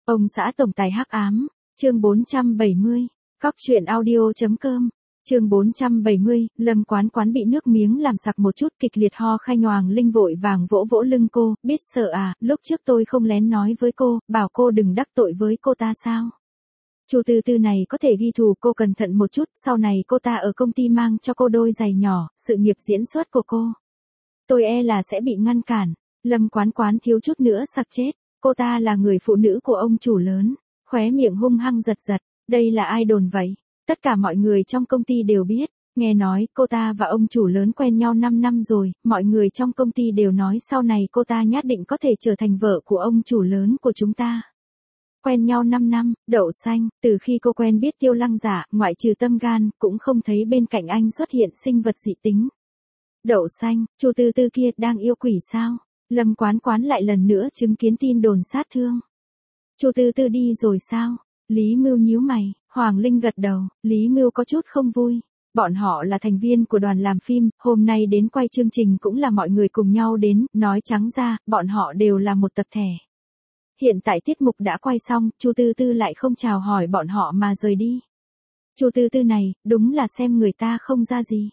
Ông xã tổng tài hắc ám, chương 470, cóc truyện audio.com, chương 470, Lâm Quán Quán bị nước miếng làm sặc một chút kịch liệt ho khanh Hoàng Linh vội vàng vỗ vỗ lưng cô, biết sợ à, lúc trước tôi không lén nói với cô, bảo cô đừng đắc tội với cô ta sao. Chu Tư Tư này có thể ghi thù cô cẩn thận một chút, sau này cô ta ở công ty mang cho cô đôi giày nhỏ, sự nghiệp diễn xuất của cô. Tôi e là sẽ bị ngăn cản, Lâm Quán Quán thiếu chút nữa sặc chết. Cô ta là người phụ nữ của ông chủ lớn, khóe miệng hung hăng giật giật, đây là ai đồn vậy? Tất cả mọi người trong công ty đều biết, nghe nói cô ta và ông chủ lớn quen nhau 5 năm rồi, mọi người trong công ty đều nói sau này cô ta nhất định có thể trở thành vợ của ông chủ lớn của chúng ta. Quen nhau 5 năm, Đậu Xanh, từ khi cô quen biết Tiêu Lăng Giả, ngoại trừ tâm gan, cũng không thấy bên cạnh anh xuất hiện sinh vật dị tính. Đậu Xanh, Chu Tư Tư kia đang yêu quỷ sao? Lâm Quán Quán lại lần nữa chứng kiến tin đồn sát thương. Chu Tư Tư đi rồi sao? Lý Mưu nhíu mày, Hoàng Linh gật đầu, Lý Mưu có chút không vui. Bọn họ là thành viên của đoàn làm phim, hôm nay đến quay chương trình cũng là mọi người cùng nhau đến, nói trắng ra, bọn họ đều là một tập thể. Hiện tại tiết mục đã quay xong, Chu Tư Tư lại không chào hỏi bọn họ mà rời đi. Chu Tư Tư này, đúng là xem người ta không ra gì.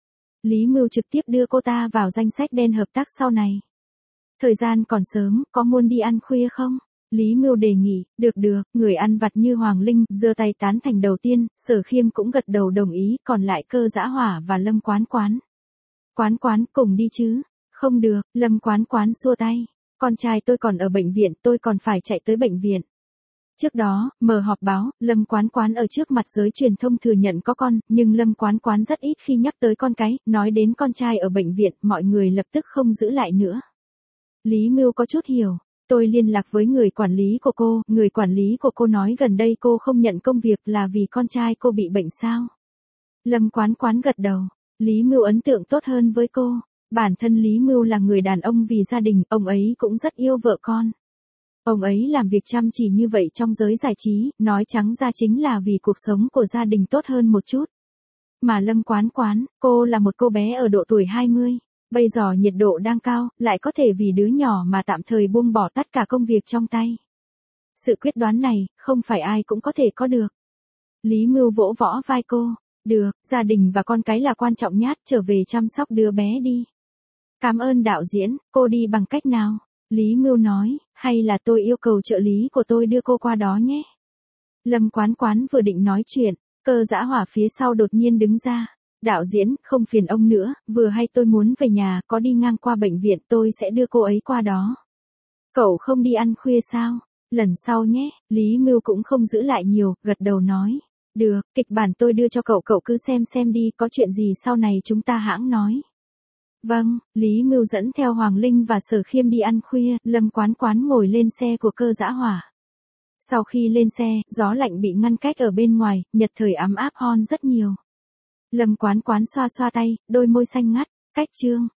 Lý Mưu trực tiếp đưa cô ta vào danh sách đen hợp tác sau này. Thời gian còn sớm, có muốn đi ăn khuya không? Lý Mưu đề nghị, được, người ăn vặt như Hoàng Linh, giơ tay tán thành đầu tiên, Sở Khiêm cũng gật đầu đồng ý, còn lại Cơ Dã Hỏa và Lâm Quán Quán. Quán Quán, cùng đi chứ? Không được, Lâm Quán Quán xua tay. Con trai tôi còn ở bệnh viện, tôi còn phải chạy tới bệnh viện. Trước đó, mở họp báo, Lâm Quán Quán ở trước mặt giới truyền thông thừa nhận có con, nhưng Lâm Quán Quán rất ít khi nhắc tới con cái, nói đến con trai ở bệnh viện, mọi người lập tức không giữ lại nữa. Lý Mưu có chút hiểu, tôi liên lạc với người quản lý của cô, người quản lý của cô nói gần đây cô không nhận công việc là vì con trai cô bị bệnh sao? Lâm Quán Quán gật đầu, Lý Mưu ấn tượng tốt hơn với cô, bản thân Lý Mưu là người đàn ông vì gia đình, ông ấy cũng rất yêu vợ con. Ông ấy làm việc chăm chỉ như vậy trong giới giải trí, nói trắng ra chính là vì cuộc sống của gia đình tốt hơn một chút. Mà Lâm Quán Quán, cô là một cô bé ở độ tuổi 20. Bây giờ nhiệt độ đang cao, lại có thể vì đứa nhỏ mà tạm thời buông bỏ tất cả công việc trong tay. Sự quyết đoán này, không phải ai cũng có thể có được. Lý Mưu vỗ võ vai cô. Được, gia đình và con cái là quan trọng nhất, trở về chăm sóc đứa bé đi. Cảm ơn đạo diễn, cô đi bằng cách nào? Lý Mưu nói, hay là tôi yêu cầu trợ lý của tôi đưa cô qua đó nhé. Lâm Quán Quán vừa định nói chuyện, Cơ Dã Hỏa phía sau đột nhiên đứng ra. Đạo diễn, không phiền ông nữa, vừa hay tôi muốn về nhà, có đi ngang qua bệnh viện tôi sẽ đưa cô ấy qua đó. Cậu không đi ăn khuya sao? Lần sau nhé, Lý Mưu cũng không giữ lại nhiều, gật đầu nói. Được, kịch bản tôi đưa cho cậu cứ xem đi, có chuyện gì sau này chúng ta hãng nói. Vâng, Lý Mưu dẫn theo Hoàng Linh và Sở Khiêm đi ăn khuya, Lâm Quán Quán ngồi lên xe của Cơ Dã Hỏa. Sau khi lên xe, gió lạnh bị ngăn cách ở bên ngoài, nhật thời ấm áp hơn rất nhiều. Lâm Quán Quán xoa xoa tay, đôi môi xanh ngắt, cách chương.